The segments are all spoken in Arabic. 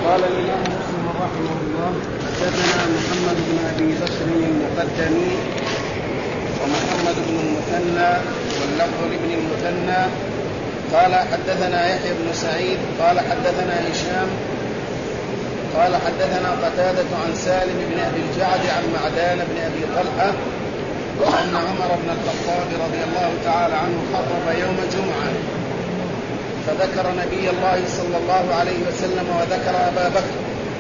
قال الإمام مسلم رحمه الله: حدثنا محمد بن أبي بكر المقدمي ومحمد بن المثنى واللفظ لابن المثنى قال حدثنا يحيى بن سعيد قال حدثنا هشام قال حدثنا قتادة عن سالم بن أبي الجعد عن معدان بن أبي طلحة أن عمر بن الخطاب رضي الله تعالى عنه خطب يوم جمعة فذكر نبي الله صلى الله عليه وسلم وذكر أبا بكر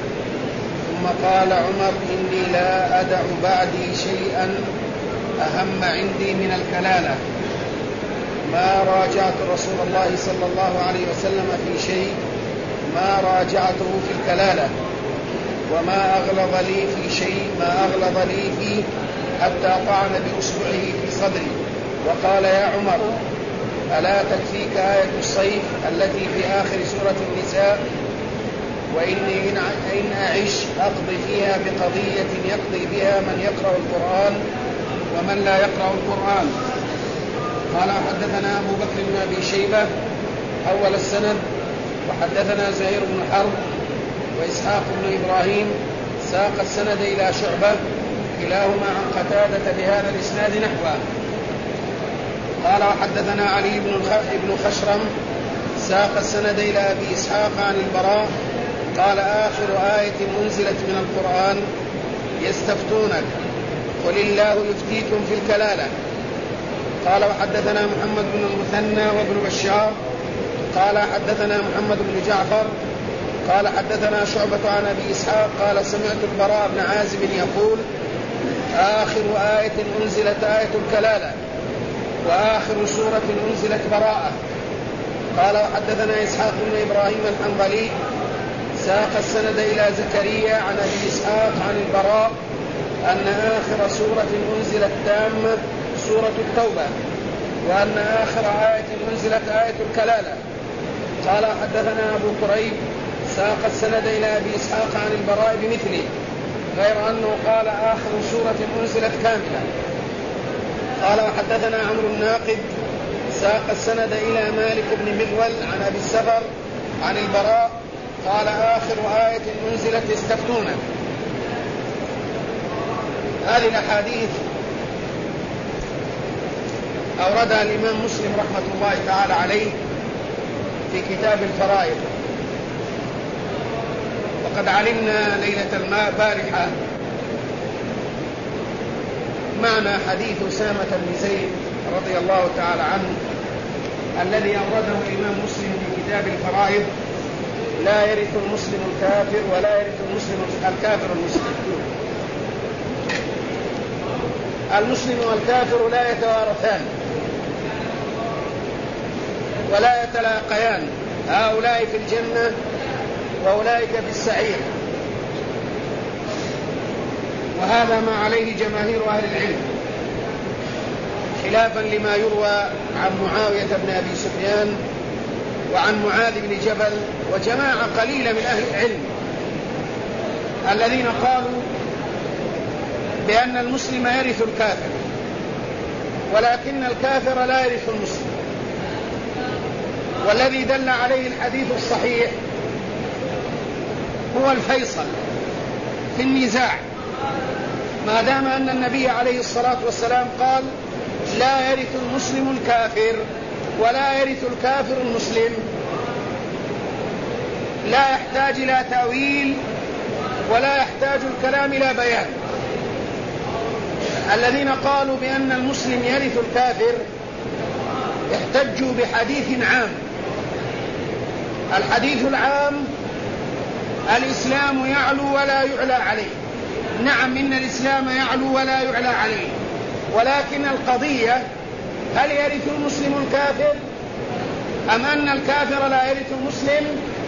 ثم قال عمر: إني لا أدع بعدي شيئا أهم عندي من الكلالة، ما راجعت رسول الله صلى الله عليه وسلم في شيء ما راجعته في الكلالة، وما أغلظ لي في شيء ما أغلظ لي فيه حتى طعن بأصبعه في صدري وقال: يا عمر، ألا تكفيك آية الصيف التي في آخر سورة النساء؟ وإني إن أعش أقضي فيها بقضية يقضي بها من يقرأ القرآن ومن لا يقرأ القرآن. قال: حدثنا أبو بكر بن أبي شيبة أول السند، وحدثنا زهير بن حرب وإسحاق بن إبراهيم ساق السند إلى شعبة كلاهما عن قتادة بهذا الإسناد نحوه. قال: وحدثنا علي بن خشرم ساق السند إلى أبي إسحاق عن البراء قال: آخر آية أنزلت من القرآن يستفتونك قل الله يفتيكم في الكلالة. قال: وحدثنا محمد بن المثنى وابن بشار قال حدثنا محمد بن جعفر قال حدثنا شعبة عن أبي إسحاق قال: سمعت البراء بن عازب يقول: آخر آية أنزلت آية الكلالة، وآخر سورة أنزلت براءة. قال: وحدثنا إسحاق بن إبراهيم الحنظلي ساق السند إلى زكريا عن أبي إسحاق عن البراء أن آخر سورة أنزلت تامة سورة التوبة، وأن آخر آية أنزلت آية الكلالة. قال: حدثنا أبو كريب ساق السند إلى أبي إسحاق عن البراء بمثله، غير أنه قال: آخر سورة أنزلت كاملة. قال: وحدثنا عمرو الناقد ساق السند إلى مالك بن مغول عن أبي السفر عن البراء قال: آخر آية أنزلت يستفتونك. هذه الأحاديث أوردها الإمام مسلم رحمة الله تعالى عليه في كتاب الفرائض. وقد علمنا ليلة البارحة معنى حديث أسامة بن زيد رضي الله تعالى عنه الذي أورده الإمام مسلم في كتاب الفرائض: لا يرث المسلم الكافر ولا يرث المسلم الكافر المسلم. المسلم والكافر لا يتوارثان ولا يتلاقيان، هؤلاء في الجنة وأولئك في السعير، وهذا ما عليه جماهير أهل العلم، خلافا لما يروى عن معاوية بن أبي سفيان وعن معاذ بن جبل وجماعة قليلة من أهل العلم الذين قالوا بأن المسلم يرث الكافر، ولكن الكافر لا يرث المسلم. والذي دل عليه الحديث الصحيح هو الفيصل في النزاع، ما دام أن النبي عليه الصلاة والسلام قال: لا يرث المسلم الكافر ولا يرث الكافر المسلم، لا يحتاج إلى تأويل ولا يحتاج الكلام إلى بيان. الذين قالوا بأن المسلم يرث الكافر احتجوا بحديث عام. الحديث العام: الإسلام يعلو ولا يعلى عليه. نعم، إن الإسلام يعلو ولا يعلى عليه، ولكن القضية: هل يرث المسلم الكافر أم أن الكافر لا يرث المسلم؟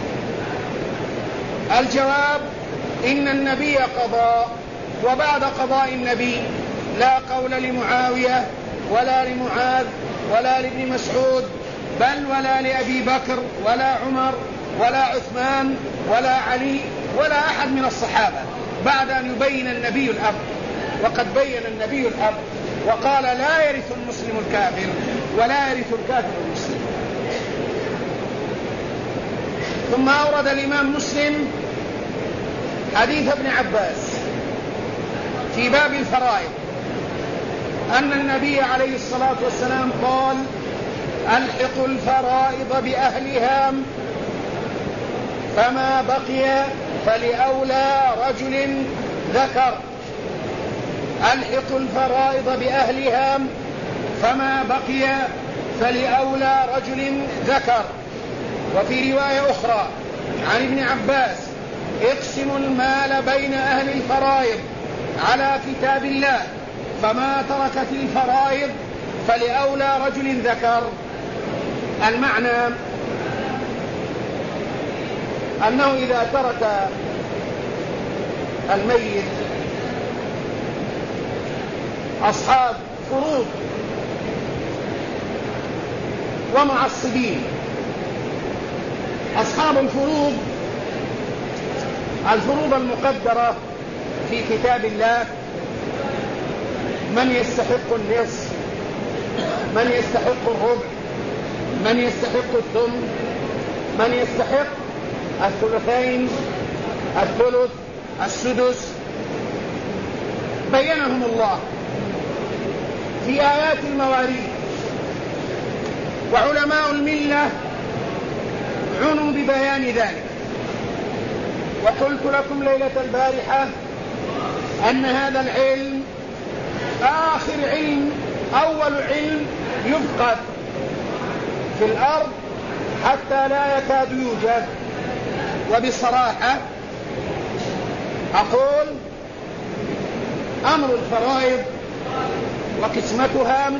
الجواب: إن النبي قضى، وبعد قضاء النبي لا قول لمعاوية ولا لمعاذ ولا لابن مسعود، بل ولا لأبي بكر ولا عمر ولا عثمان ولا علي ولا أحد من الصحابة بعد أن يبين النبي الأمر. وقد بين النبي الأمر وقال: لا يرث المسلم الكافر ولا يرث الكافر المسلم. ثم أورد الإمام مسلم حديث ابن عباس في باب الفرائض أن النبي عليه الصلاة والسلام قال: ألحقوا الفرائض بأهلها، فما بقي فلأولى رجل ذكر. ألحقوا الفرائض بأهلها، فما بقي فلأولى رجل ذكر. وفي رواية أخرى عن ابن عباس: اقسموا المال بين أهل الفرائض على كتاب الله، فما تركت الفرائض فلأولى رجل ذكر. المعنى أنه إذا ترك الميت أصحاب فروض ومعصبين. أصحاب الفروض المقدرة في كتاب الله: من يستحق النصف، من يستحق الربع، من يستحق الثمن، من يستحق الثلثين، الثلث، السدس، بينهم الله في آيات المواريث. وعلماء الملة عنوا ببيان ذلك. وقلت لكم ليلة البارحة أن هذا العلم آخر علم، أول علم يفقد في الأرض حتى لا يكاد يوجد. وبصراحة أقول: أمر الفرائض وقسمتها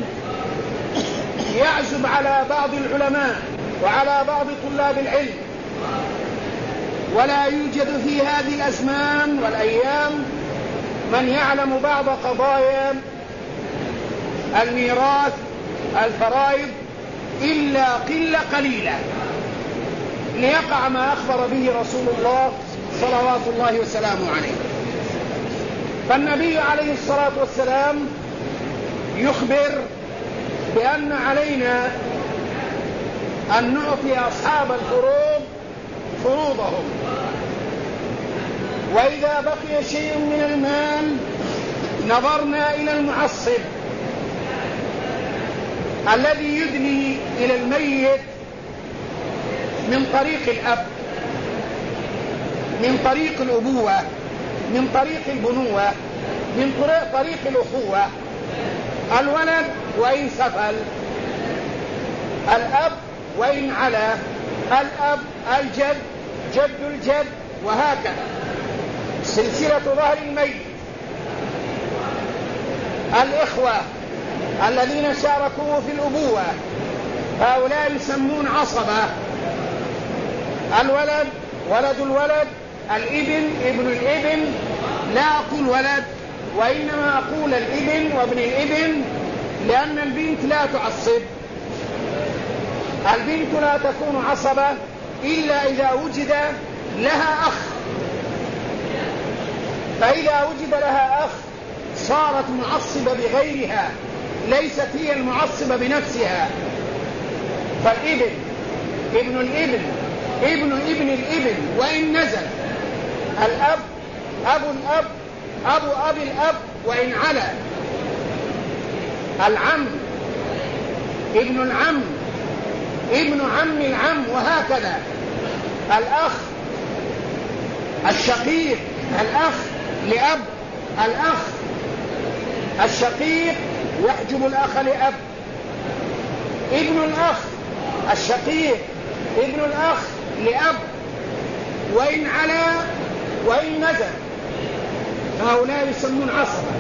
يعزب على بعض العلماء وعلى بعض طلاب العلم، ولا يوجد في هذه الأزمان والأيام من يعلم بعض قضايا الميراث الفرائض إلا قلة قليلة، ليقع ما أخبر به رسول الله صلوات الله وسلامه عليه. فالنبي عليه الصلاة والسلام يخبر بأن علينا أن نعطي أصحاب الفروض فروضهم، وإذا بقي شيء من المال نظرنا إلى المعصب الذي يدني إلى الميت من طريق الأب، من طريق الأبوة، من طريق البنوة، من طريق الأخوة. الولد وإن سفل، الأب وإن علا، الأب، الجد، جد الجد، وهكذا سلسلة ظهر الميت. الإخوة الذين شاركوه في الأبوة هؤلاء يسمون عصبة. الولد، ولد الولد، الابن، ابن الابن، لا أقول ولد وإنما أقول الابن وابن الابن، لأن البنت لا تعصب. البنت لا تكون عصبة إلا إذا وجد لها أخ، فإذا وجد لها أخ صارت معصبة بغيرها، ليست هي المعصبة بنفسها. فالابن، ابن الابن، ابن ابن الابن، وإن نزل. الأب، أبو الأب، أبو أبي الأب، وإن علا. العم، ابن العم، ابن عم العم، وهكذا. الأخ الشقيق، الأخ لأب، الأخ الشقيق يحجب الأخ لأب. ابن الأخ الشقيق، ابن الأخ لأب، وإن علا وإن نزل. هؤلاء يسمون عصبة،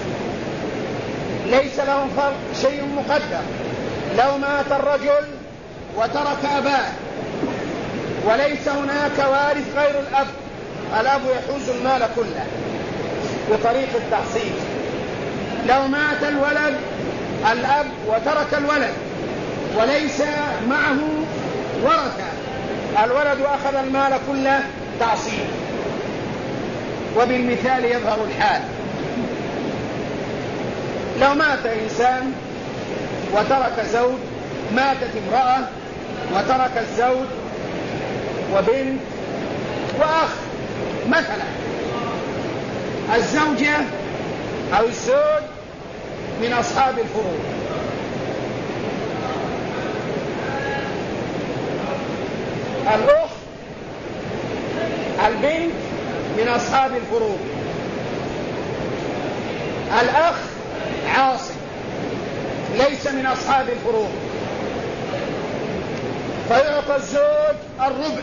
ليس لهم فرق، شيء مقدر. لو مات الرجل وترك أباه وليس هناك وارث غير الأب، الأب يحوز المال كله بطريق التعصيب. لو مات الولد، الأب، وترك الولد وليس معه ورثة، الولد أخذ المال كله تعصيب. وبالمثال يظهر الحال. لو مات إنسان وترك زوج، ماتت امرأة وترك الزوج وبنت وأخ مثلا، الزوجة أو الزوج من أصحاب الفروض. الأخت البنت من أصحاب الفروض. الأخ عاصي ليس من أصحاب الفروض، فيعطى الزوج الربع،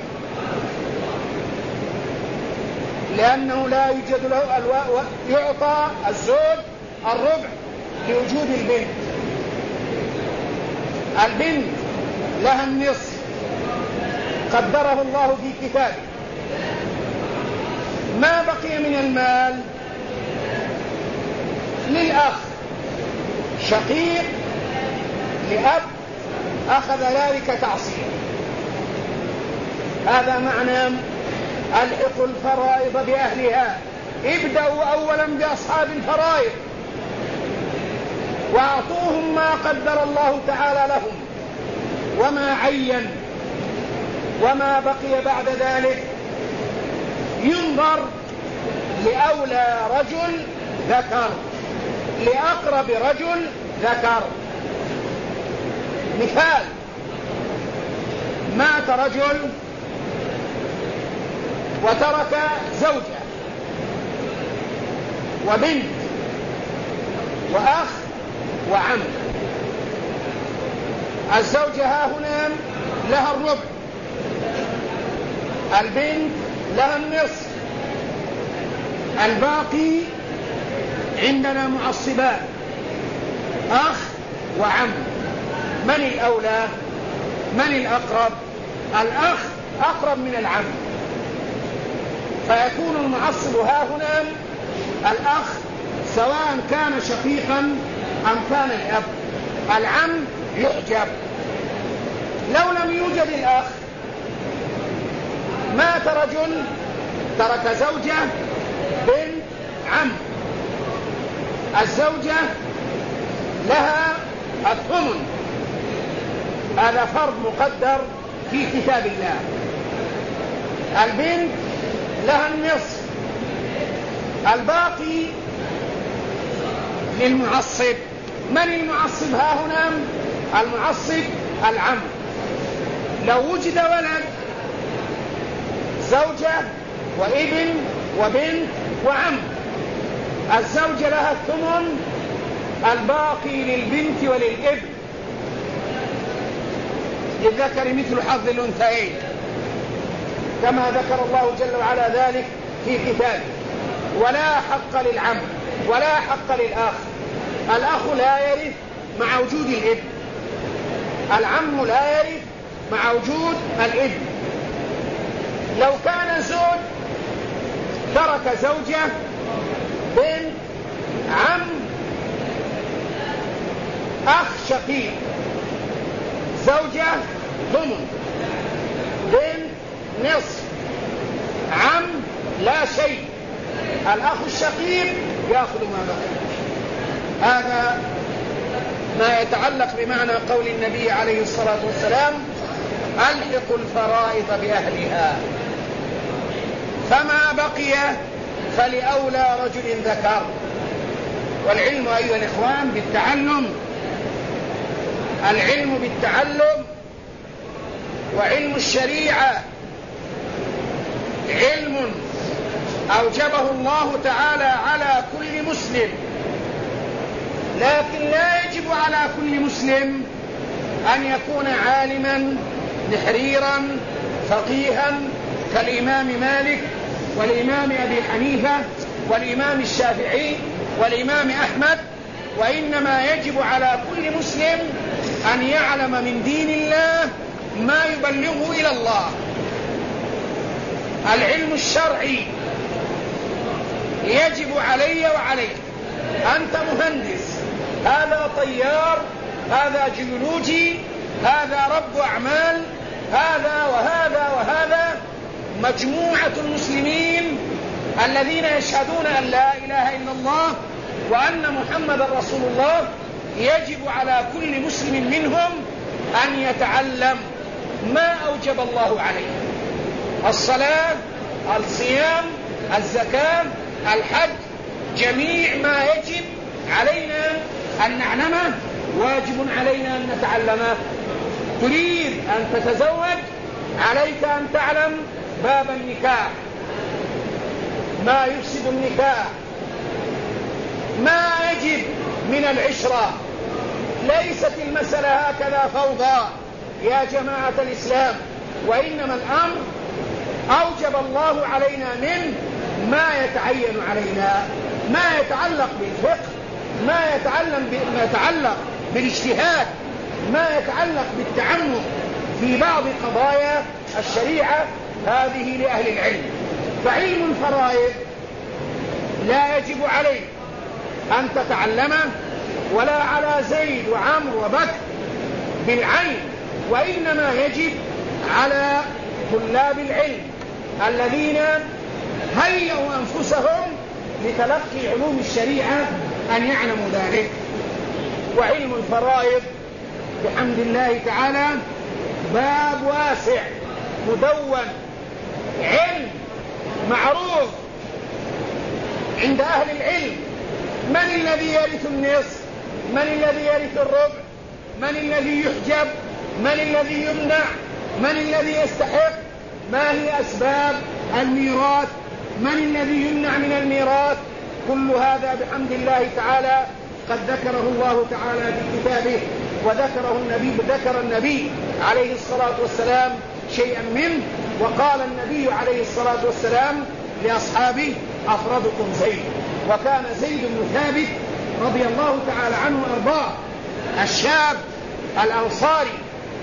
لأنه لا يوجد له يعطى الزوج الربع لوجود البنت. البنت لها النصف قدره الله في كتابه. ما بقي من المال للأخ شقيق لأب أخذ ذلك تعصيبا. هذا معنى ألحقوا الفرائض بأهلها. ابدأوا أولا بأصحاب الفرائض وأعطوهم ما قدر الله تعالى لهم وما عين، وما بقي بعد ذلك ينظر لأولى رجل ذكر، لأقرب رجل ذكر. مثال: مات رجل وترك زوجة وبنت وأخ وعم. الزوجة ها هنا لها الربع، البنت لها النصف، الباقي عندنا معصبان أخ وعم. من الأولى؟ من الأقرب؟ الأخ أقرب من العم، فيكون المعصب ها هنا الأخ، سواء كان شقيقا أم كان الأب. العم يحجب. لو لم يوجد الأخ، مات رجل ترك زوجة بنت عم، الزوجة لها الثمن، هذا فرض مقدر في كتاب الله. البنت لها النصف، الباقي للمعصب. من المعصب ها هنا؟ المعصب العم. لو وجد ولد، زوجة وابن وبنت وعم، الزوجة لها الثمن، الباقي للبنت وللابن، للذكر مثل حظ الأنثيين، كما ذكر الله جل وعلا ذلك في كتابه. ولا حق للعم ولا حق للأخ. الأخ لا يرث مع وجود الابن، العم لا يرث مع وجود الابن. لو كان زوج ترك زوجة بنت عم أخ شقيق، زوجة ثمن، بنت نصف، عم لا شيء، الأخ الشقيق يأخذ ما بقي. هذا ما يتعلق بمعنى قول النبي عليه الصلاة والسلام: ألحقوا الفرائض بأهلها. فما بقي فلأولى رجل ذكر. والعلم أيها الإخوان بالتعلم، العلم بالتعلم وعلم الشريعة علم أوجبه الله تعالى على كل مسلم، لكن لا يجب على كل مسلم أن يكون عالما نحريرا فقيها كالإمام مالك والإمام أبي حنيفة والإمام الشافعي والإمام أحمد، وإنما يجب على كل مسلم أن يعلم من دين الله ما يبلغه إلى الله. العلم الشرعي يجب علي وعليك. أنت مهندس، هذا طيار، هذا جيولوجي، هذا رب أعمال، هذا وهذا وهذا. مجموعة المسلمين الذين يشهدون أن لا إله إلا الله وأن محمد رسول الله، يجب على كل مسلم منهم أن يتعلم ما أوجب الله عليه: الصلاة، الصيام، الزكاة، الحج، جميع ما يجب علينا أن نعلمه واجب علينا أن نتعلمه. تريد أن تتزوج، عليك أن تعلم باب النكاح، ما يفسد النكاح، ما يجب من العشرة. ليست المسألة هكذا فوضى يا جماعة الإسلام، وإنما الأمر أوجب الله علينا منه ما يتعين علينا، ما يتعلق بالفقه، ما يتعلق بالاجتهاد، ما يتعلق بالتعمق في بعض قضايا الشريعة، هذه لأهل العلم. فعلم الفرائض لا يجب عليك أن تتعلمه، ولا على زيد وعمرو وبكر بالعين، وإنما يجب على طلاب العلم الذين هيئوا أنفسهم لتلقي علوم الشريعة أن يعلموا ذلك. وعلم الفرائض بحمد الله تعالى باب واسع مدون، علم معروف عند أهل العلم. من الذي يرث النصف؟ من الذي يرث الربع؟ من الذي يحجب؟ من الذي يمنع؟ من الذي يستحق؟ ما هي أسباب الميراث؟ من الذي يمنع من الميراث؟ كل هذا بحمد الله تعالى قد ذكره الله تعالى في كتابه، ذكر النبي عليه الصلاة والسلام شيئا منه، وقال النبي عليه الصلاة والسلام لأصحابه: أفرضكم زيد. وكان زيد بن ثابت رضي الله تعالى عنه وأرضاه الشاب الأنصاري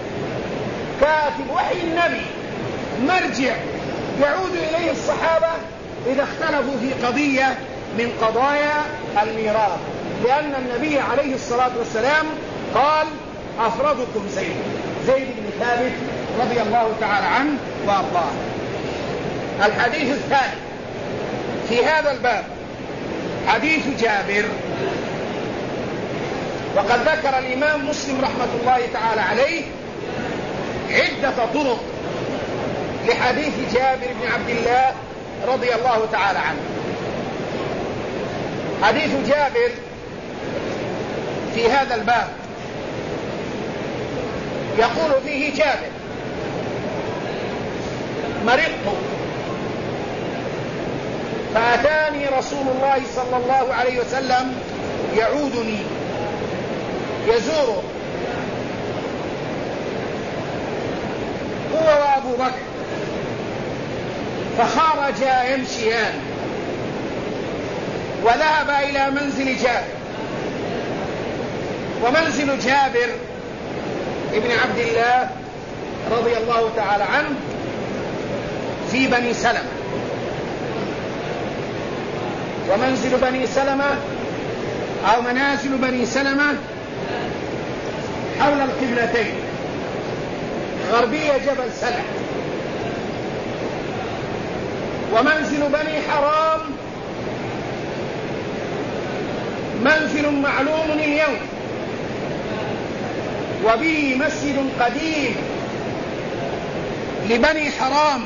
كاتب وحي النبي، مرجع يعود إليه الصحابة إذا اختلفوا في قضية من قضايا الميراث، لأن النبي عليه الصلاة والسلام قال: أفرضكم زيد بن ثابت رضي الله تعالى عنه وأرضاه. الحديث الثاني في هذا الباب حديث جابر. وقد ذكر الإمام مسلم رحمة الله تعالى عليه عدة طرق لحديث جابر بن عبد الله رضي الله تعالى عنه. حديث جابر في هذا الباب يقول فيه جابر: مرضت فأتاني رسول الله صلى الله عليه وسلم يعودني يزوره هو وأبو بكر، فخرجا يمشيان وذهب إلى منزل جابر. ومنزل جابر ابن عبد الله رضي الله تعالى عنه في بني سلمة. ومنزل بني سلمة أو منازل بني سلمة حول القبلتين، غربية جبل سلع. ومنزل بني حرام منزل معلوم اليوم، وبه مسجد قديم لبني حرام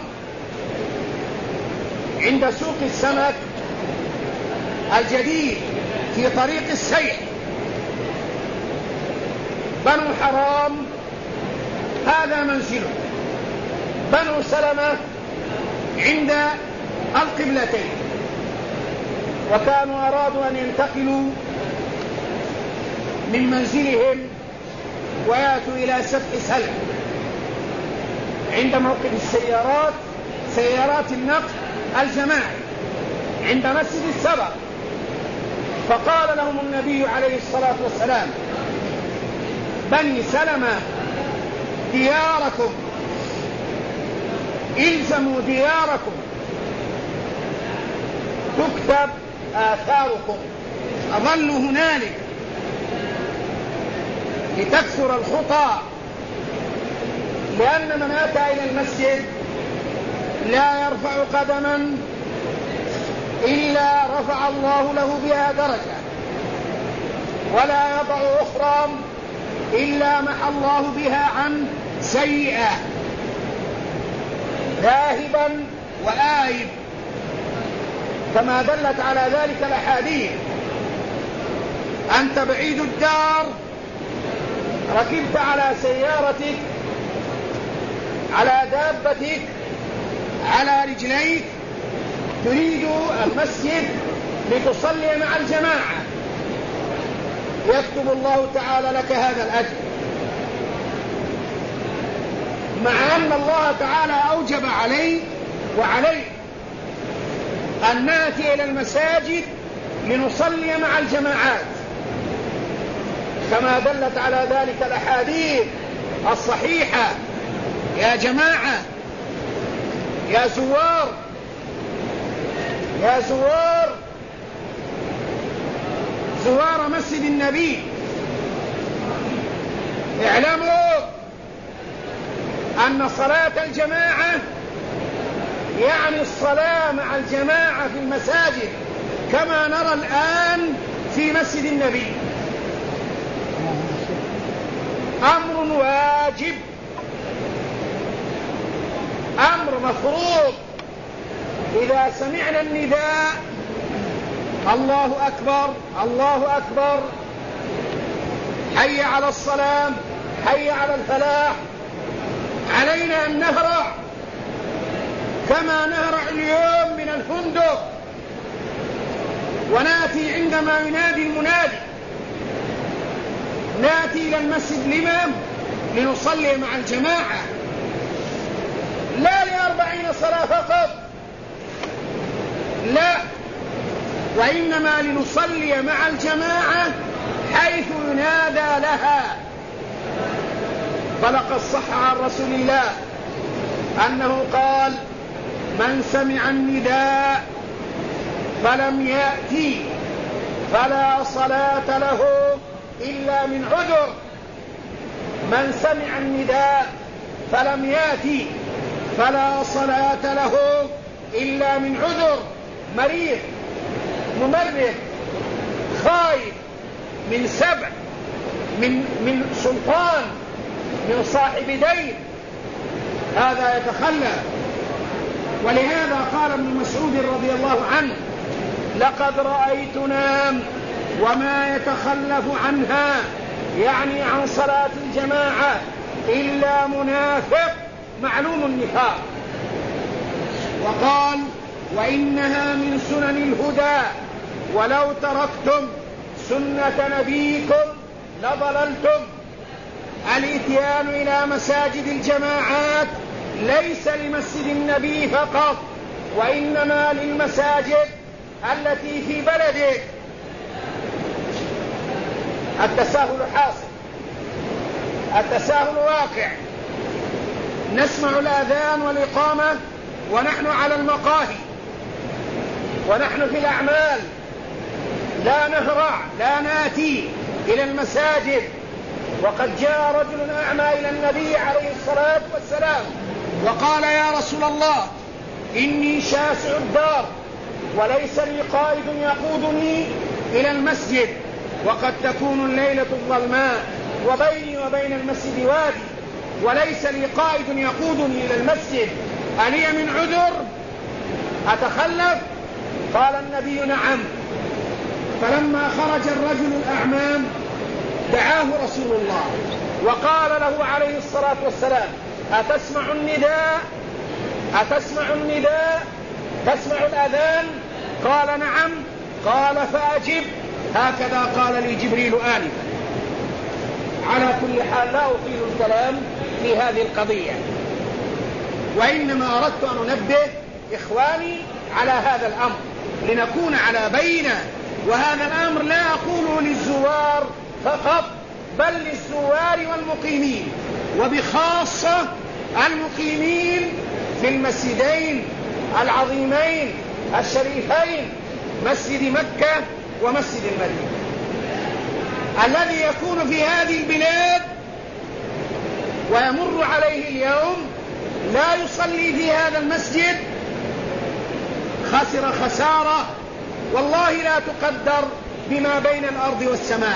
عند سوق السمك الجديد في طريق السيح. بنو حرام هذا منزله، بنو سلمة عند القبلتين. وكانوا أرادوا أن ينتقلوا من منزلهم ويأتوا إلى سفح سلع عند موقف السيارات، سيارات النقل الجماعي عند مسجد السبع. فقال لهم النبي عليه الصلاة والسلام: بني سلمة دياركم، إلزموا دياركم تكتب آثاركم، أظلوا هنالك لتكثر الخطى، لأن من أتى إلى المسجد لا يرفع قدما إلا رفع الله له بها درجة، ولا يضع أخرى إلا محى الله بها عن سيئة، ذاهبا وآيب. كما دلت على ذلك الأحاديث. أنت بعيد الدار، ركبت على سيارتك، على دابتك، على رجليك، تريد المسجد لتصلي مع الجماعة، يكتب الله تعالى لك هذا الأجر، مع أن الله تعالى أوجب عليك وعليك أن نأتي إلى المساجد لنصلي مع الجماعات، كما دلت على ذلك الأحاديث الصحيحة. يا جماعة، يا زوار مسجد النبي، اعلموا أن صلاة الجماعة يعني الصلاة مع الجماعة في المساجد كما نرى الآن في مسجد النبي، أمر واجب، أمر مفروض. إذا سمعنا النداء الله أكبر الله أكبر، حي على الصلاة، حي على الفلاح، علينا أن نهرع كما نهرع اليوم من الفندق ونأتي عندما ينادي المنادي، نأتي إلى المسجد لنصلي مع الجماعة، لا ل40 صلاة فقط، لا، وإنما لنصلي مع الجماعة حيث ينادى لها. فلقد صح عن رسول الله أنه قال: من سمع النداء فلم يأتي فلا صلاة له إلا من عذر. من سمع النداء فلم يأتي فلا صلاة له إلا من عذر، مريض، ممرض، خايف من سبع، من سلطان، من صاحب دين، هذا يتخلى. ولهذا قال ابن مسعود رضي الله عنه: لقد رأيتنا وما يتخلف عنها، يعني عن صلاة الجماعة، إلا منافق معلوم النفاق. وقال: وإنها من سنن الهدى، ولو تركتم سنة نبيكم لضللتم. الإتيان إلى مساجد الجماعات ليس لمسجد النبي فقط، وإنما للمساجد التي في بلدك. التساهل حاصل، التساهل واقع. نسمع الأذان والإقامة ونحن على المقاهي ونحن في الأعمال، لا نهرع، لا نأتي إلى المساجد. وقد جاء رجل أعمى إلى النبي عليه الصلاة والسلام وقال: يا رسول الله، إني شاسع الدار وليس لي قائد يقودني إلى المسجد، وقد تكون الليلة الظلماء وبيني وبين المسجد وادي، وليس لي قائد يقودني إلى المسجد، ألي من عذر أتخلف؟ قال النبي: نعم. فلما خرج الرجل الأعمى دعاه رسول الله وقال له عليه الصلاة والسلام: أتسمع النداء؟ أتسمع النداء؟ تسمع الأذان؟ قال: نعم. قال: فأجب. هكذا قال لي جبريل آنفا. على كل حال لا أطيل الكلام في هذه القضية، وإنما أردت أن أنبه إخواني على هذا الأمر لنكون على بينة. وهذا الأمر لا أقوله للزوار فقط، بل للزوار والمقيمين، وبخاصة المقيمين في المسجدين العظيمين الشريفين، مسجد مكة ومسجد المدينة. الذي يكون في هذه البلاد ويمر عليه اليوم لا يصلي في هذا المسجد خسر خسارة والله لا تقدر بما بين الأرض والسماء،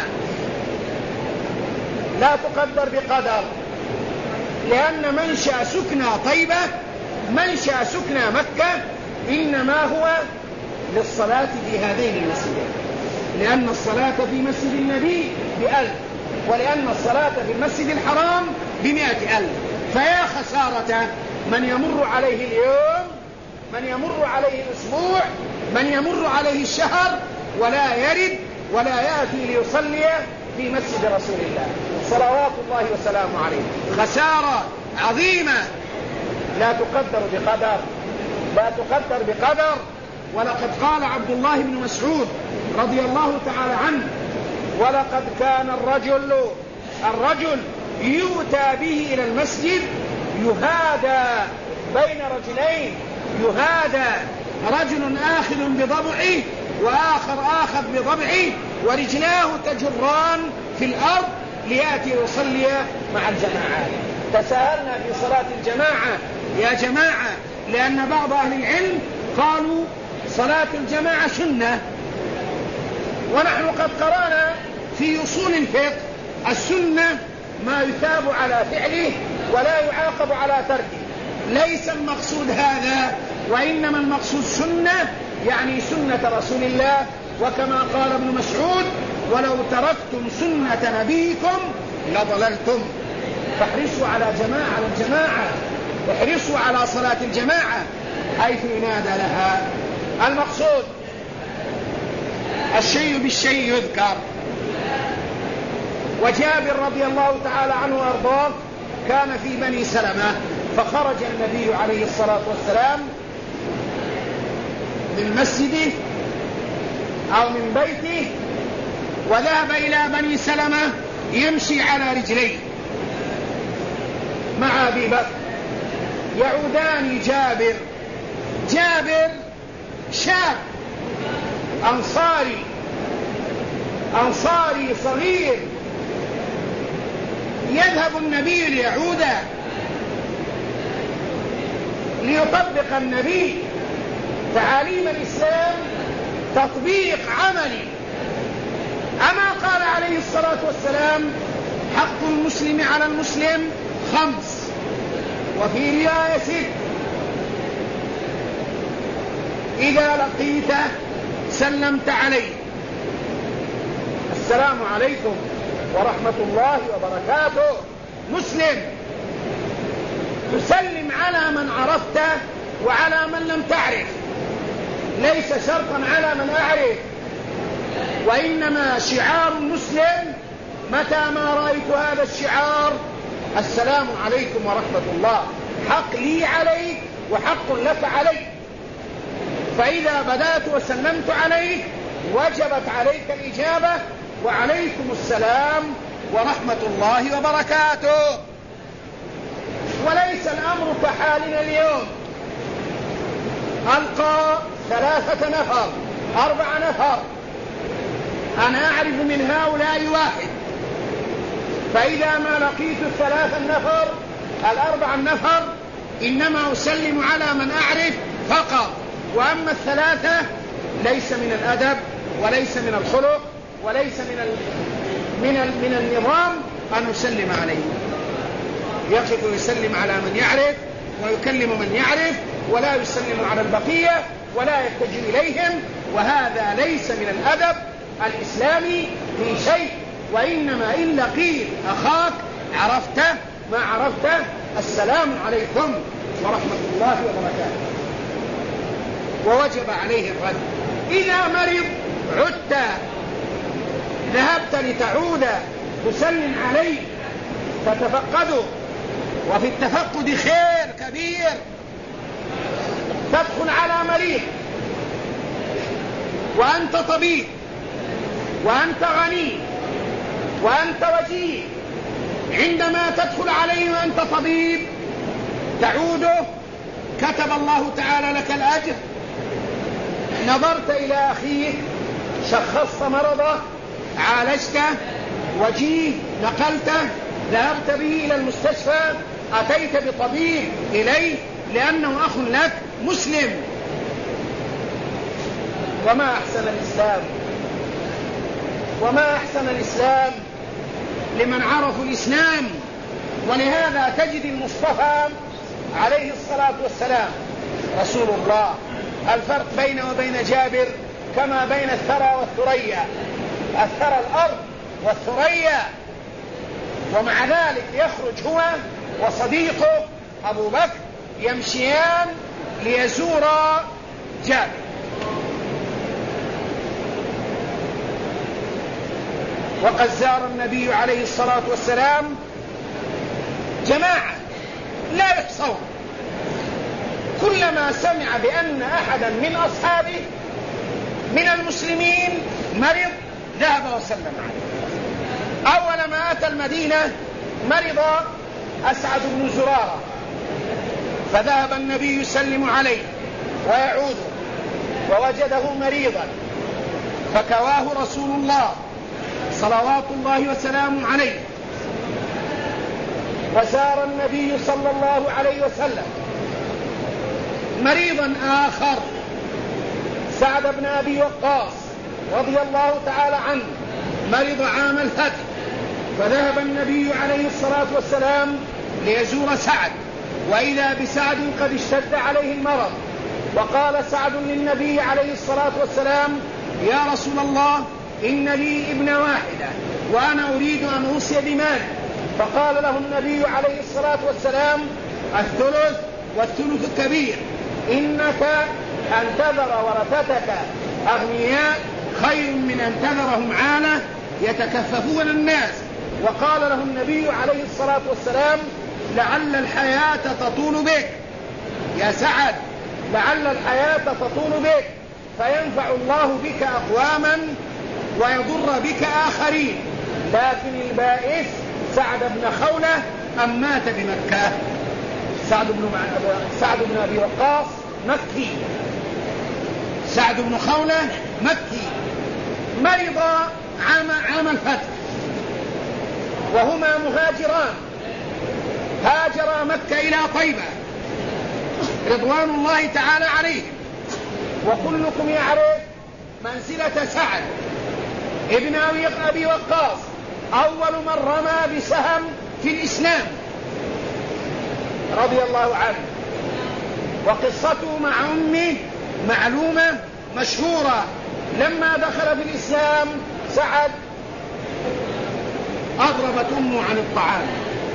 لا تقدر بقدر. لأن منشأ سكنى طيبة، منشأ سكنى مكة، إنما هو للصلاة في هذين المسجدين، لأن الصلاة في مسجد النبي ب1000، ولأن الصلاة في المسجد الحرام ب100,000. فيا خسارة من يمر عليه اليوم، من يمر عليه الأسبوع، من يمر عليه الشهر ولا يرد ولا يأتي ليصلي في مسجد رسول الله صلوات الله وسلامه عليه. خسارة عظيمة لا تقدر بقدر، لا تقدر بقدر. ولقد قال عبد الله بن مسعود رضي الله تعالى عنه: ولقد كان الرجل يؤتى به إلى المسجد يهادى بين رجلين، يهادى رجل آخذ بضبعه وآخر آخذ بضبعه ورجلاه تجران في الأرض ليأتي يصلي مع الجماعة. تساهلنا في صلاة الجماعة يا جماعة، لأن بعض أهل العلم قالوا صلاة الجماعة سنة، ونحن قد قرأنا في أصول الفقه السنة ما يثاب على فعله ولا يعاقب على تركه. ليس المقصود هذا، وإنما المقصود سنة، يعني سنة رسول الله. وكما قال ابن مسعود: ولو تركتم سنة نبيكم لضللتم. فاحرصوا على الجماعة، احرصوا على صلاة الجماعة حيث ينادى لها. المقصود الشيء بالشيء يذكر. وجابر رضي الله تعالى عنه وارضاه كان في بني سلمة، فخرج النبي عليه الصلاة والسلام من مسجده أو من بيته وذهب إلى بني سلمة يمشي على رجليه مع أبي بكر. يعودان جابر شاب أنصاري صغير، يذهب النبي ليعوده ليطبق النبي تعاليم الإسلام تطبيق عملي. أما قال عليه الصلاة والسلام: حق المسلم على المسلم 5، وفي رواية 6. إذا لقيته سلمت عليه: السلام عليكم ورحمة الله وبركاته. مسلم، تسلم على من عرفته وعلى من لم تعرف، ليس شرطا على من أعرف، وإنما شعار المسلم متى ما رأيت هذا الشعار: السلام عليكم ورحمة الله، حق لي عليك وحق لك عليك. فإذا بدأت وسلمت عليك وجبت عليك الإجابة: وعليكم السلام ورحمة الله وبركاته. وليس الأمر كحالنا اليوم، ألقى 3 نفر 4 نفر، أنا أعرف من هؤلاء 1، فإذا ما لقيت 3 نفر 4 نفر إنما أسلم على من أعرف فقط، وأما 3 ليس من الأدب وليس من الخلق وليس من النظام أن أسلم عليه. يقف ويسلم على من يعرف ويكلم من يعرف، ولا يسلم على البقية ولا يتجه إليهم، وهذا ليس من الأدب الإسلامي في شيء. وإنما إن لقيت أخاك عرفته ما عرفته: السلام عليكم ورحمة الله وبركاته، ووجب عليه الرد. إذا مرض عدت، ذهبت لتعود تسلم عليه تتفقده، وفي التفقد خير كبير. تدخل على مريض وأنت طبيب وأنت غني وأنت وجيه، عندما تدخل عليه وأنت طبيب تعوده كتب الله تعالى لك الأجر. نظرت إلى أخيك، شخصت مرضه، عالجته، وجيه، نقلته، ذهبت به إلى المستشفى، أتيت بطبيب إليه لأنه أخ لك مسلم. وما أحسن الإسلام لمن عرفوا الإسلام. ولهذا تجد المصطفى عليه الصلاة والسلام رسول الله الفرق بينه وبين جابر كما بين الثرى والثريا، الثرى الأرض والثريا. ومع ذلك يخرج هو وصديقه أبو بكر يمشيان ليزورا جابر. وقد زار النبي عليه الصلاة والسلام جماعة لا يحصون، كلما سمع بأن أحدا من أصحابه من المسلمين مرض ذهب وسلم عليه. أول ما أتى المدينة مرض أسعد بن زرارة، فذهب النبي يسلم عليه ويعوده، ووجده مريضا فكواه رسول الله صلوات الله وسلامه عليه. وزار النبي صلى الله عليه وسلم مريضا آخر سعد بن أبي وقاص رضي الله تعالى عنه، مرض عام الفتح، فذهب النبي عليه الصلاة والسلام ليزور سعد، وإذا بسعد قد اشتد عليه المرض. وقال سعد للنبي عليه الصلاة والسلام: يا رسول الله، إن لي ابن واحدة وأنا أريد أن أوصي بمال. فقال له النبي عليه الصلاة والسلام: الثلث والثلث كبير، إنك أن تذر ورثتك أغنياء خير من أن تذرهم عالة يتكففون الناس. وقال له النبي عليه الصلاة والسلام: لعل الحياة تطول بك يا سعد، لعل الحياة تطول بك فينفع الله بك أقواما ويضر بك آخرين. لكن البائس سعد بن خولة أم مات بمكة. سعد بن أبي وقاص مكي، سعد بن خولة مكي، مرض عام الفتح، وهما مهاجران، هاجر مكة إلى طيبة رضوان الله تعالى عليهم. وكلكم يعرف منزلة سعد ابن أبي وقاص، أول من رمى بسهم في الإسلام رضي الله عنه، وقصته مع أمه معلومة مشهورة. لما دخل في الإسلام سعد أضربت أمه عن الطعام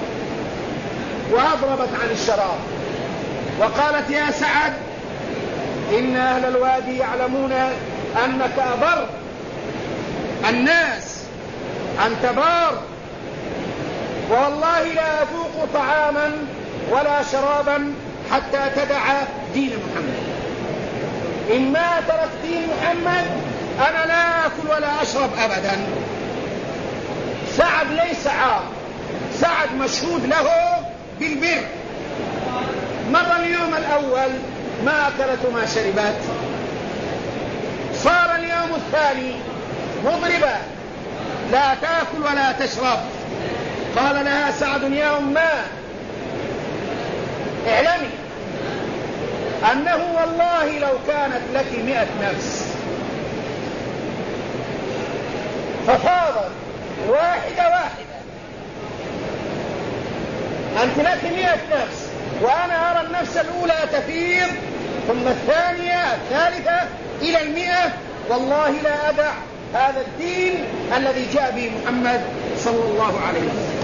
وأضربت عن الشراب، وقالت: يا سعد، إن أهل الوادي يعلمون أنك أبر الناس، أنت بار، والله لا أذوق طعاما ولا شرابا حتى تدع دين محمد. إما تركت دين محمد أنا لا أكل ولا أشرب أبدا. سعد ليس عار، سعد مشهود له بالبر. مر اليوم الأول ما أكلت وما شربت، صار اليوم الثاني مضربة لا تأكل ولا تشرب. قال لها سعد: يا أماه، اعلمي أنه والله لو كانت لك 100 نفس ففاضت واحدة أنت لك 100 نفس، وأنا أرى النفس الأولى تفيض ثم الثانية الثالثة إلى 100، والله لا أدع هذا الدين الذي جاء به محمد صلى الله عليه وسلم.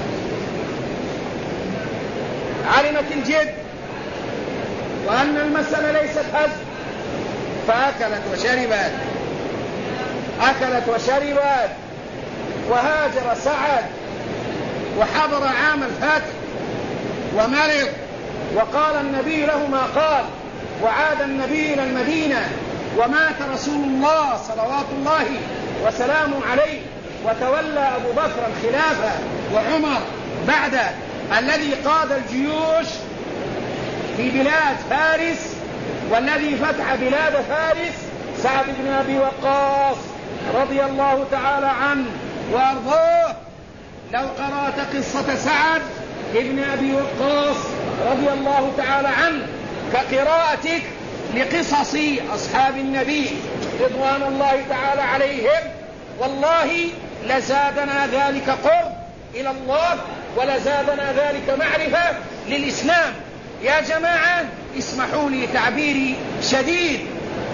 علمت الجد وأن المسألة ليست هزل، فأكلت وشربت، أكلت وشربت، وهاجر سعد وحضر عام الفتح ومرض، وقال النبي له ما قال، وعاد النبي إلى المدينة، ومات رسول الله صلوات الله وسلامه عليه، وتولى أبو بكر الخلافة وعمر بعده، الذي قاد الجيوش في بلاد فارس، والذي فتح بلاد فارس سعد بن أبي وقاص رضي الله تعالى عنه وأرضاه. لو قرأت قصة سعد ابن أبي وقاص رضي الله تعالى عنه كقراءتك لقصص أصحاب النبي رضوان الله تعالى عليهم، والله لزادنا ذلك قرب إلى الله، ولزادنا ذلك معرفة للإسلام. يا جماعة اسمحوا لي تعبيري شديد،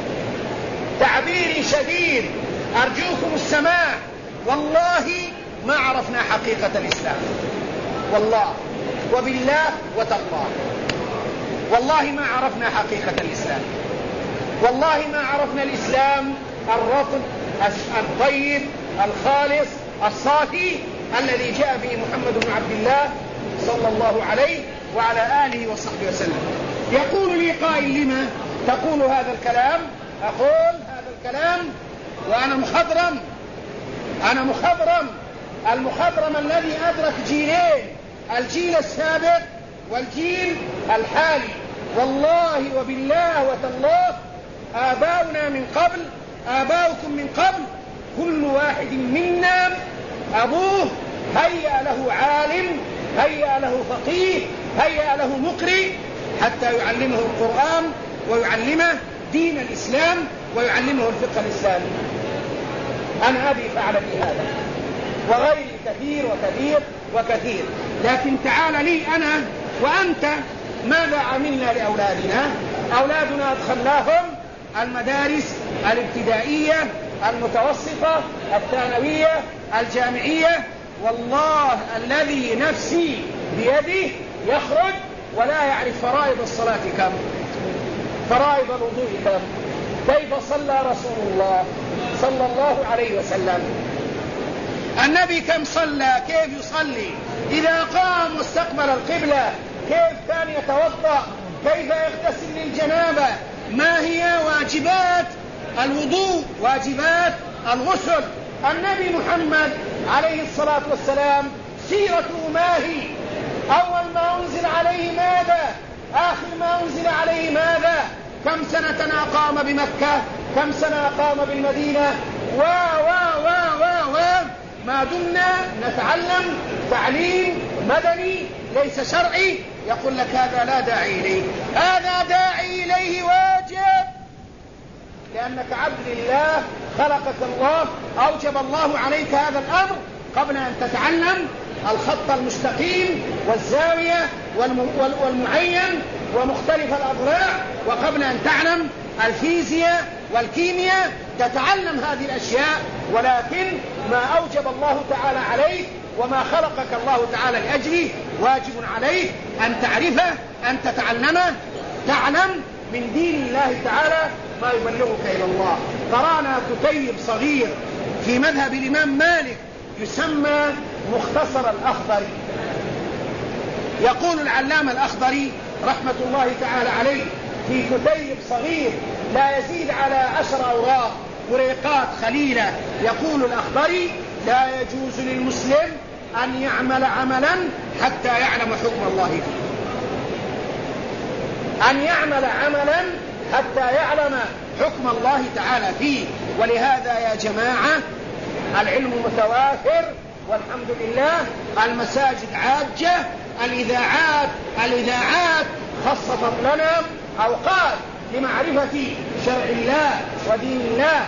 تعبير شديد أرجوكم السماع، والله ما عرفنا حقيقة الإسلام، والله وبالله وتالله، والله ما عرفنا حقيقة الإسلام، والله ما عرفنا الإسلام الرطب الطيب الخالص الصافي الذي جاء به محمد بن عبد الله صلى الله عليه وعلى آله وصحبه وسلم. يقول لي قائل: لما تقول هذا الكلام؟ أقول هذا الكلام وأنا مخضرم، أنا مخضرم، المخضرم الذي أدرك جيلين، الجيل السابق والجيل الحالي، والله وبالله وتالله آباؤنا من قبل، آباؤكم من قبل، كل واحد منا أبوه هيأ له عالم، هيأ له فقيه، هيأ له مقرئ حتى يعلمه القرآن ويعلمه دين الإسلام ويعلمه الفقه الإسلامي. أنا أبي فعل بي هذا وغيري كثير وكثير وكثير، لكن تعال لي أنا وأنت ماذا عملنا لأولادنا؟ أولادنا أدخلناهم المدارس الابتدائية المتوسطة الثانوية الجامعية، والله الذي نفسي بيده يخرج ولا يعرف فرائض الصلاة كم، فرائض الوضوء كم، كيف صلى رسول الله صلى الله عليه وسلم، النبي كم صلى، كيف يصلي، إذا قام واستقبل القبلة كيف كان يتوضأ، كيف يغتسل للجنابة، ما هي واجبات الوضوء، واجبات الغسل. النبي محمد عليه الصلاة والسلام سيرته ما هي؟ أول ما أنزل عليه ماذا؟ آخر ما أنزل عليه ماذا؟ كم سنة أقام بمكة؟ كم سنة أقام بالمدينة؟ ما دمنا نتعلم تعليم مدني ليس شرعي، يقول لك هذا لا داعي إليه، هذا داعي إليه واجب، لأنك عبد لله، خلقك الله، أوجب الله عليك هذا الأمر قبل أن تتعلم الخط المستقيم والزاوية والمعين ومختلف الأضلاع، وقبل أن تعلم الفيزياء والكيمياء، تتعلم هذه الأشياء. ولكن ما أوجب الله تعالى عليك وما خلقك الله تعالى لأجله واجب عليك أن تعرفه، أن تتعلمه، تعلم من دين الله تعالى ما يبلغك إلى الله. قرأنا كتيب صغير في مذهب الإمام مالك يسمى مختصر الأخضري. يقول العلامة الأخضري رحمة الله تعالى عليه في كتيب صغير لا يزيد على 10 أوراق وريقات خليلة، يقول الأخضري: لا يجوز للمسلم أن يعمل عملا حتى يعلم حكم الله فيه، أن يعمل عملا حتى يعلم حكم الله تعالى فيه. ولهذا يا جماعة العلم متوافر والحمد لله، المساجد عاجة، الإذاعات خصصت لنا أوقات لمعرفة شرع الله ودين الله،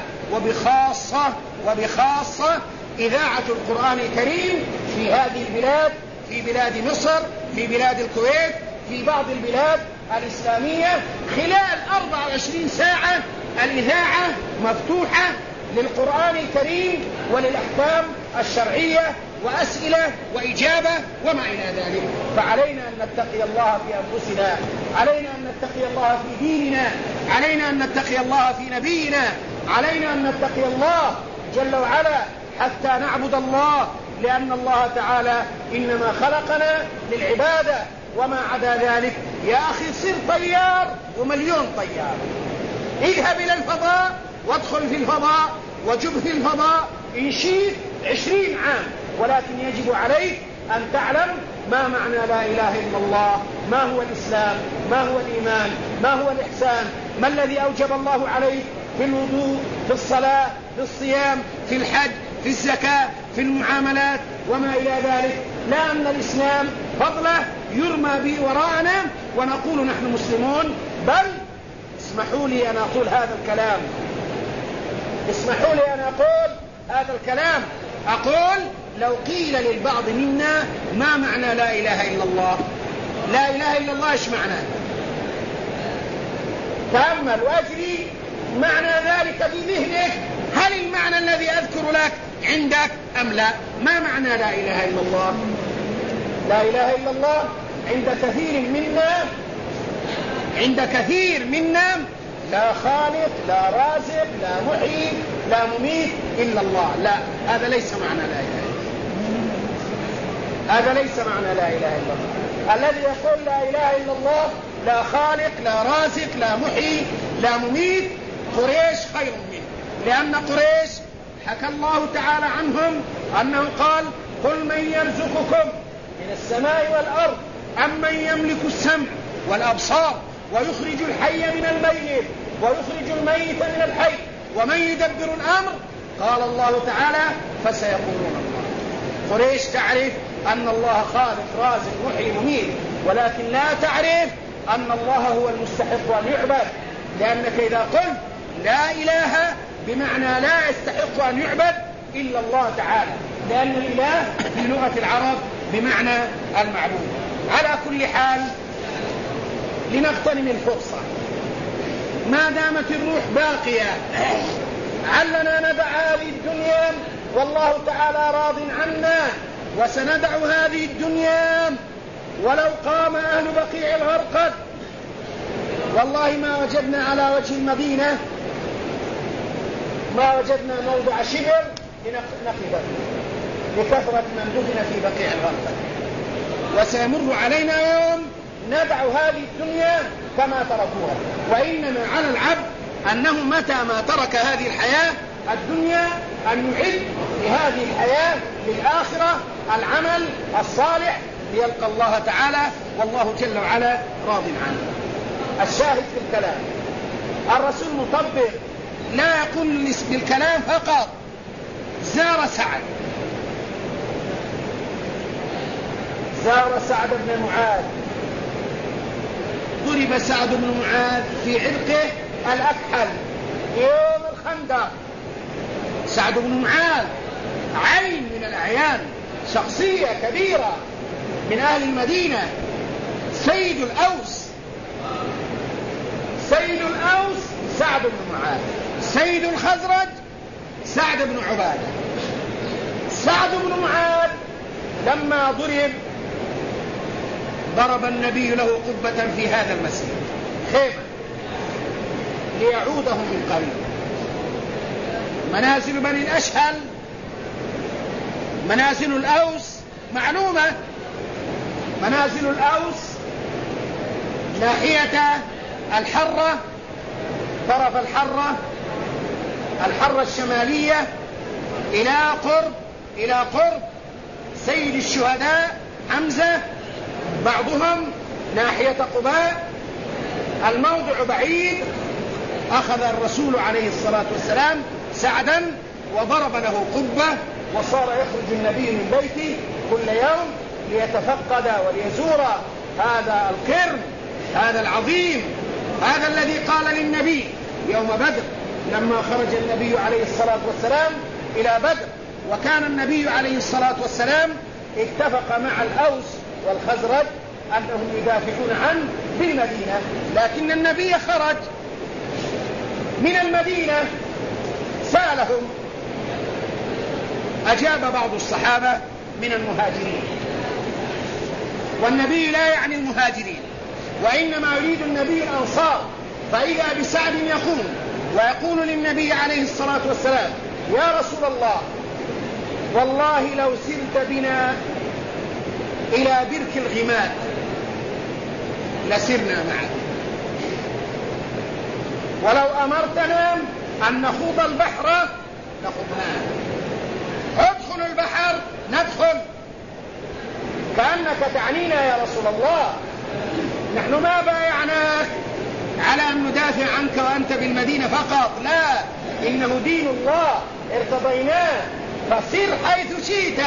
وبخاصة إذاعة القرآن الكريم في هذه البلاد، في بلاد مصر، في بلاد الكويت، في بعض البلاد الإسلامية، خلال 24 ساعة الإذاعة مفتوحة للقرآن الكريم وللأحكام الشرعية وأسئلة وإجابة وما إلى ذلك. فعلينا أن نتقي الله في أنفسنا، علينا أن نتقي الله في ديننا، علينا أن نتقي الله في نبينا، علينا أن نتقي الله جل وعلا حتى نعبد الله، لأن الله تعالى إنما خلقنا للعبادة، وما عدا ذلك يا أخي صر طيار ومليون طيار، اذهب إلى الفضاء وادخل في الفضاء وجب في الفضاء إن شئت 20 عام، ولكن يجب عليك أن تعلم ما معنى لا إله إلا الله، ما هو الإسلام، ما هو الإيمان، ما هو الإحسان، ما الذي أوجب الله عليك في الوضوء، في الصلاة، في الصيام، في الحج، في الزكاة، في المعاملات وما إلى ذلك. لا أن الإسلام فضله يرمى به وراءنا ونقول نحن مسلمون، بل اسمحوا لي أن أقول هذا الكلام، اسمحوا لي أن أقول هذا الكلام، أقول لو قيل للبعض منا ما معنى لا إله إلا الله، لا إله إلا الله إيش معنى؟ تأمل وأجري معنى ذلك في ذهنك هل المعنى الذي أذكر لك عندك أم لا؟ ما معنى لا إله إلا الله؟ لا إله إلا الله عند كثير منا لا خالق لا رازق لا محيي لا مميت إلا الله. لا، هذا ليس معنى لا إله إلا الله. الذي يقول لا إله إلا الله لا خالق لا رازق لا محيي لا مميت قريش خير منه، لأن قريش حكى الله تعالى عنهم أنه قال قل من يرزقكم من السماء والأرض أم من يملك السمع والأبصار ويخرج الحي من الميت ويخرج الميت من الحي ومن يدبر الأمر. قال الله تعالى فسيقولون الله. قريش تعرف أن الله خالق رازق محيي مميت، ولكن لا تعرف أن الله هو المستحق أن يعبد، لأنك إذا قلت لا إله بمعنى لا يستحق أن يعبد إلا الله تعالى، لأن الإله في لغة العرب بمعنى المعبود. على كل حال لنغتنم الفرصة ما دامت الروح باقية، علنا ندع هذه الدنيا والله تعالى راض عنا، وسندع هذه الدنيا ولو قام أهل بقيع الغرقد والله ما وجدنا على وجه المدينة ما وجدنا موضع شبر لنقف لكثرة من دفن في بقيع الغرقد. وسيمر علينا يوم ندع هذه الدنيا كما تركوها، وإنما على العبد أنه متى ما ترك هذه الحياة الدنيا أن يعد لهذه الحياة للآخرة العمل الصالح ليلقى الله تعالى والله جل وعلا راض عنه. الشاهد في الكلام الرسول مطبق لا يقول بالكلام فقط. زار سعد بن معاذ، ضرب سعد بن معاذ في عرقه الأكحل يوم الخندق. سعد بن معاذ عين من الأعيان، شخصية كبيرة من أهل المدينة، سيد الأوس سعد بن معاذ، سيد الخزرج سعد بن عبادة. سعد بن معاذ لما ضرب النبي له قبة في هذا المسجد خيمة ليعوده من قريب. منازل بني الأشهل منازل الأوس معلومة، منازل الأوس ناحية الحرة، طرف الحرة الشمالية إلى قرب سيد الشهداء حمزة، بعضهم ناحية قباء. الموضع بعيد. أخذ الرسول عليه الصلاة والسلام سعدا وضرب له قبة، وصار يخرج النبي من بيته كل يوم ليتفقد وليزور هذا الكرم، هذا العظيم، هذا الذي قال للنبي يوم بدر لما خرج النبي عليه الصلاة والسلام إلى بدر، وكان النبي عليه الصلاة والسلام اتفق مع الأوس والخزرج أنهم يدافعون عنه بالمدينة، لكن النبي خرج من المدينة سألهم. أجاب بعض الصحابة من المهاجرين، والنبي لا يعني المهاجرين، وإنما يريد النبي الأنصار. فإذا بسعد يقوم ويقول للنبي عليه الصلاة والسلام يا رسول الله والله لو سرت بنا إلى برك الغماد لسرنا معك، ولو أمرتنا أن نخوض البحر لخضناه، ادخل البحر ندخل. كأنك تعنينا يا رسول الله، نحن ما بايعناك على أن ندافع عنك وأنت بالمدينة فقط، لا، إنه دين الله ارتضيناه، فسر حيث شئت.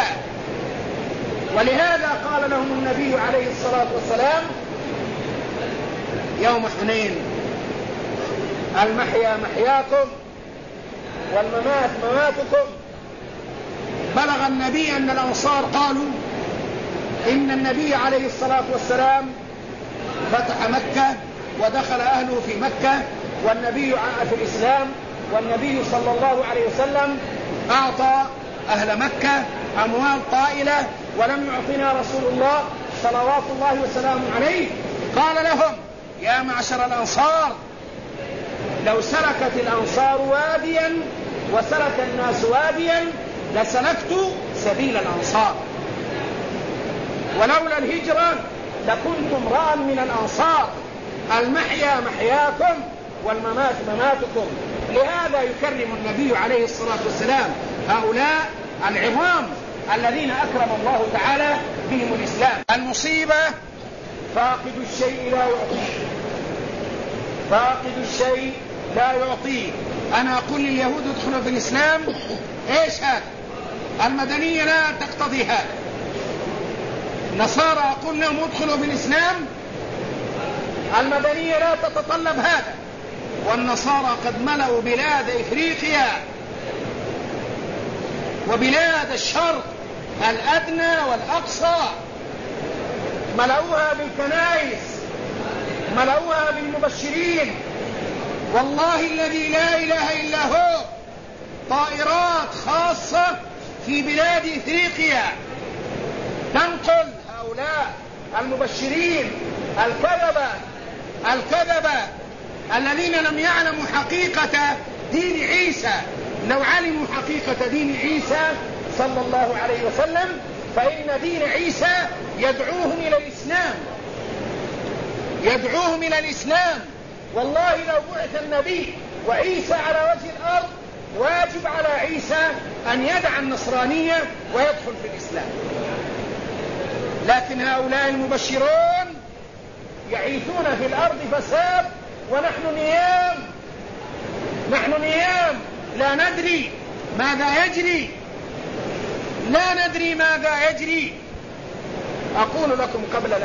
ولهذا قال لهم النبي عليه الصلاة والسلام يوم حنين المحيا محياكم والممات مماتكم. بلغ النبي أن الأنصار قالوا إن النبي عليه الصلاة والسلام فتح مكة ودخل أهله في مكة، والنبي في الإسلام والنبي صلى الله عليه وسلم أعطى أهل مكة أموال طائلة ولم يعطنا رسول الله صلوات الله وسلامه عليه. قال لهم: يا معشر الأنصار، لو سلكت الأنصار واديا وسلك الناس واديا لسلكت سبيل الأنصار، ولولا الهجرة لكنت امرأ من الأنصار، المحيا محياكم والممات مماتكم. لهذا يكرم النبي عليه الصلاة والسلام هؤلاء العظام الذين أكرم الله تعالى بهم الإسلام. المصيبة فاقد الشيء لا يعطيه، فاقد الشيء لا يعطيه. أنا أقول لليهود ادخلوا في الإسلام، إيش هذا؟ المدنية لا تقتضي هذا. نصارى أقول لهم ادخلوا في الإسلام، المدنية لا تتطلب هذا. والنصارى قد ملأوا بلاد إفريقيا وبلاد الشرق الأدنى والأقصى، ملأوها بالكنائس، ملأوها بالمبشرين. والله الذي لا إله إلا هو، طائرات خاصة في بلاد إفريقيا تنقل هؤلاء المبشرين الكذبة الذين لم يعلموا حقيقة دين عيسى. لو علموا حقيقة دين عيسى صلى الله عليه وسلم فإن دين عيسى يدعوهم إلى الإسلام. والله لو بعث النبي وعيسى على وجه الأرض واجب على عيسى أن يدع النصرانية ويدخل في الإسلام. لكن هؤلاء المبشرون يعيثون في الأرض فساد ونحن نيام لا ندري ماذا يجري. أقول لكم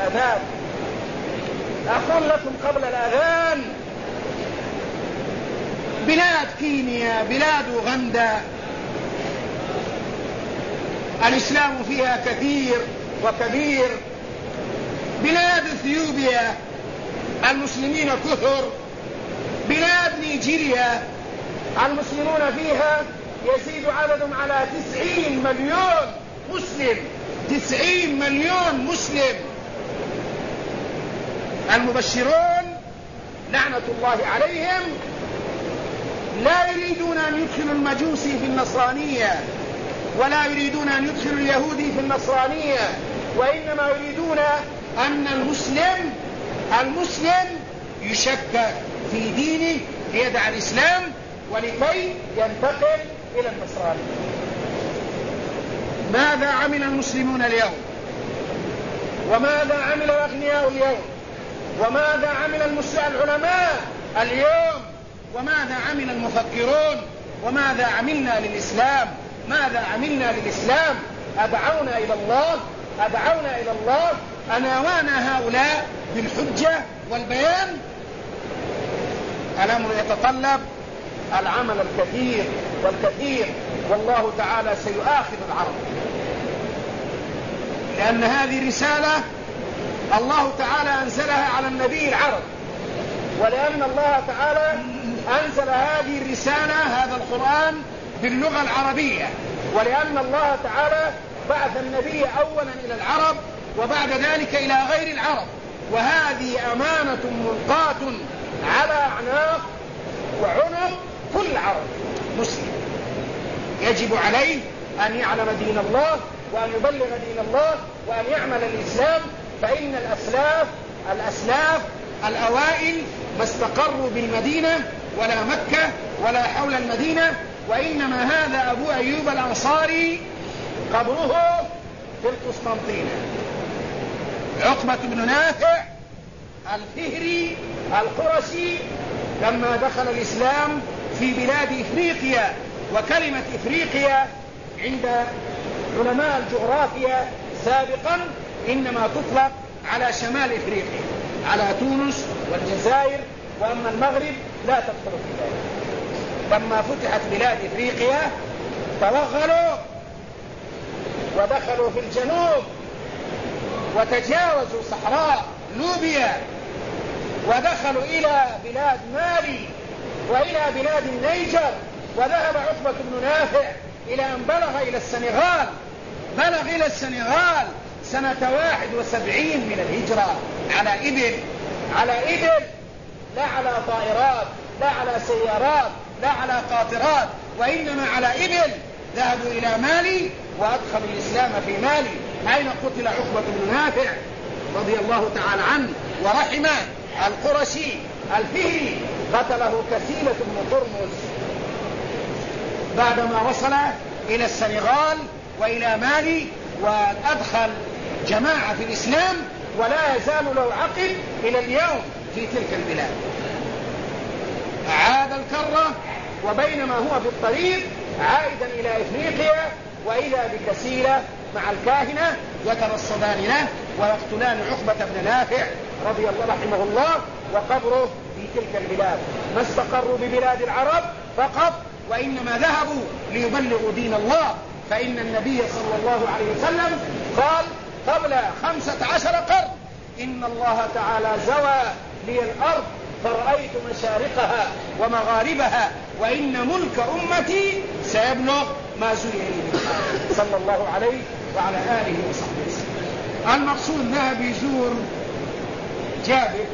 قبل الأذان بلاد كينيا، بلاد أوغندا، الإسلام فيها كثير وكبير. بلاد إثيوبيا المسلمين كثر. بلاد نيجيريا المسلمون فيها يزيد عددهم على 90 مليون مسلم. 90 مليون مسلم. المبشرون لعنة الله عليهم لا يريدون أن يدخلوا المجوسي في النصرانية، ولا يريدون أن يدخلوا اليهودي في النصرانية، وإنما يريدون أن المسلم يشك في دينه ليدع الإسلام ولكي ينتقل إلى النصرانية. ماذا عمل المسلمون اليوم؟ وماذا عمل الأغنياء اليوم؟ وماذا عمل العلماء اليوم؟ وماذا عمل المفكرون؟ وماذا عملنا للإسلام؟ ماذا عملنا للإسلام؟ أدعونا إلى الله أناوانا هؤلاء بالحجة والبيان. الأمر يتطلب العمل والكثير، والله تعالى سيؤاخذ العرب، لأن هذه رسالة الله تعالى أنزلها على النبي العرب، ولأن الله تعالى أنزل هذه الرسالة، هذا القرآن باللغة العربية، ولأن الله تعالى بعث النبي أولا إلى العرب وبعد ذلك إلى غير العرب. وهذه أمانة ملقاة على أعناق وعنق كل عرب مسلم، يجب عليه أن يعلم دين الله وأن يبلغ دين الله وأن يعمل الإسلام. فإن الأسلاف الأوائل ما استقروا بالمدينة ولا مكة ولا حول المدينة، وإنما هذا أبو أيوب الأنصاري قبره في القسطنطينة. عقبة بن نافع الفهري القرشي لما دخل الإسلام في بلاد إفريقيا، وكلمة إفريقيا عند علماء الجغرافيا سابقا إنما تطلق على شمال إفريقيا، على تونس والجزائر، وأما المغرب لا تدخل في ذلك. لما فتحت بلاد إفريقيا توغلوا ودخلوا في الجنوب وتجاوزوا صحراء لوبيا ودخلوا إلى بلاد مالي وإلى بلاد النيجر، وذهب عقبة بن نافع إلى أن بلغ إلى السنغال، بلغ إلى السنغال سنة 71 من الهجرة على إبل، لا على طائرات، لا على سيارات، لا على قاطرات، وإنما على إبل. ذهبوا إلى مالي وأدخلوا الإسلام في مالي. أين قتل عقبة بن نافع رضي الله تعالى عنه ورحمه، القرشي الفهري، قتله كسيلة بن قرمز بعدما وصل إلى السنغال وإلى مالي وأدخل جماعة في الإسلام، ولا يزال له عقب إلى اليوم في تلك البلاد. عاد الكرة، وبينما هو في الطريق عائدا إلى إفريقيا، وإذا بكسيلة مع الكاهنة يترصدان له ويقتلان عقبة بن نافع رضي الله رحمه الله، وقبره في تلك البلاد. ما استقروا ببلاد العرب فقط، وإنما ذهبوا ليبلغوا دين الله. فإن النبي صلى الله عليه وسلم قال قبل 15 قرن: إن الله تعالى زوى لي الأرض فرأيت مشارقها ومغاربها، وإن ملك أمتي سيبلغ ما زوي لي، صلى الله عليه وعلى آله وصحبه وسلم. المقصود ذهب يزور جابر،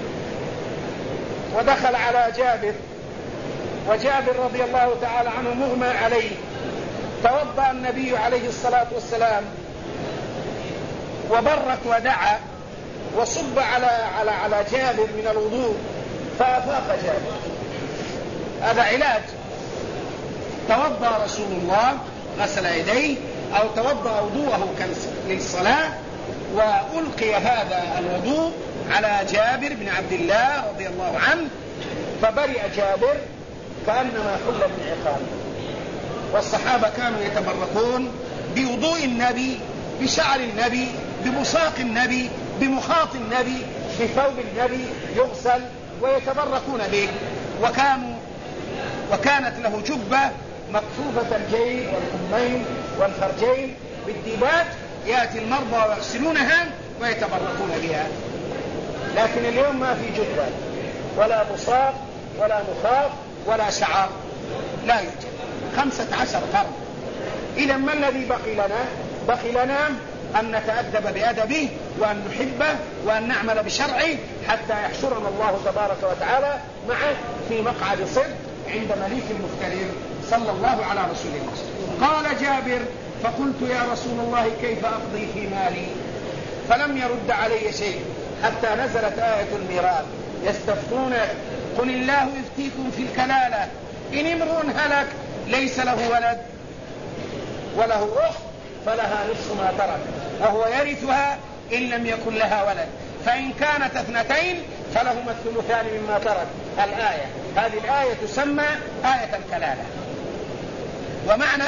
ودخل على جابر، وجابر رضي الله تعالى عنه مغمى عليه. توضأ النبي عليه الصلاة والسلام وبرك ودعا وصب على جابر من الوضوء فأفاق جابر. هذا علاج. توضأ رسول الله، غسل يديه أو توضأ وضوءه للصلاة، وألقي هذا الوضوء على جابر بن عبد الله رضي الله عنه، فبرئ جابر كأنما حل من عقال. والصحابة كانوا يتبركون بوضوء النبي، بشعر النبي، ببصاق النبي، بمخاط النبي، بثوب النبي يغسل ويتبركون به. وكانت له جبة مكفوفة الجيب والكمين والفرجين بالديباج، يأتي المرضى ويغسلونها ويتبركون بها. لكن اليوم ما في جبة ولا بصاق ولا مخاط ولا شعر، لا يوجد. 15 قرن. إذا ما الذي بقي لنا أن نتأدب بأدبه، وأن نحبه، وأن نعمل بشرعه، حتى يحشرنا الله تبارك وتعالى معه في مقعد صدق عند مليك المقتدر، صلى الله على رسول الله. قال جابر: فقلت يا رسول الله كيف أقضي في مالي؟ فلم يرد علي شيء حتى نزلت آية الميراث: يستفتونك قل الله يفتيكم في الكلالة إن امرؤ هلك ليس له ولد وله أخت فلها نصف ما ترك وهو يرثها إن لم يكن لها ولد، فإن كانت 2 فلهما الثلثان مما ترك. الآية هذه الآية تسمى آية الكلالة. ومعنى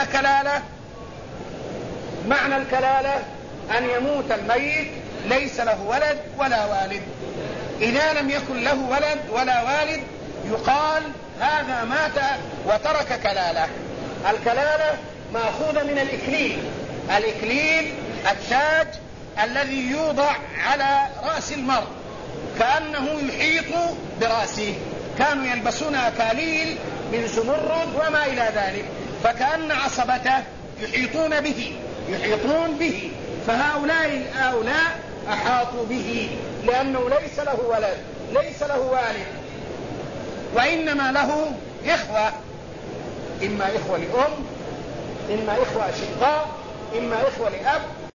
معنى الكلالة أن يموت الميت ليس له ولد ولا والد. إذا لم يكن له ولد ولا والد يقال هذا مات وترك كلالة. الكلالة مأخوذة من الإكليل التاج الذي يوضع على رأس المرء كأنه يحيط برأسه. كانوا يلبسون أكاليل من زمرد وما إلى ذلك، فكأن عصبته يحيطون به. فهؤلاء أحاطوا به لأنه ليس له ولد ليس له والد، وإنما له إخوة، إما إخوة لأم، إما إخوة أشقاء، إما إخوة لأب،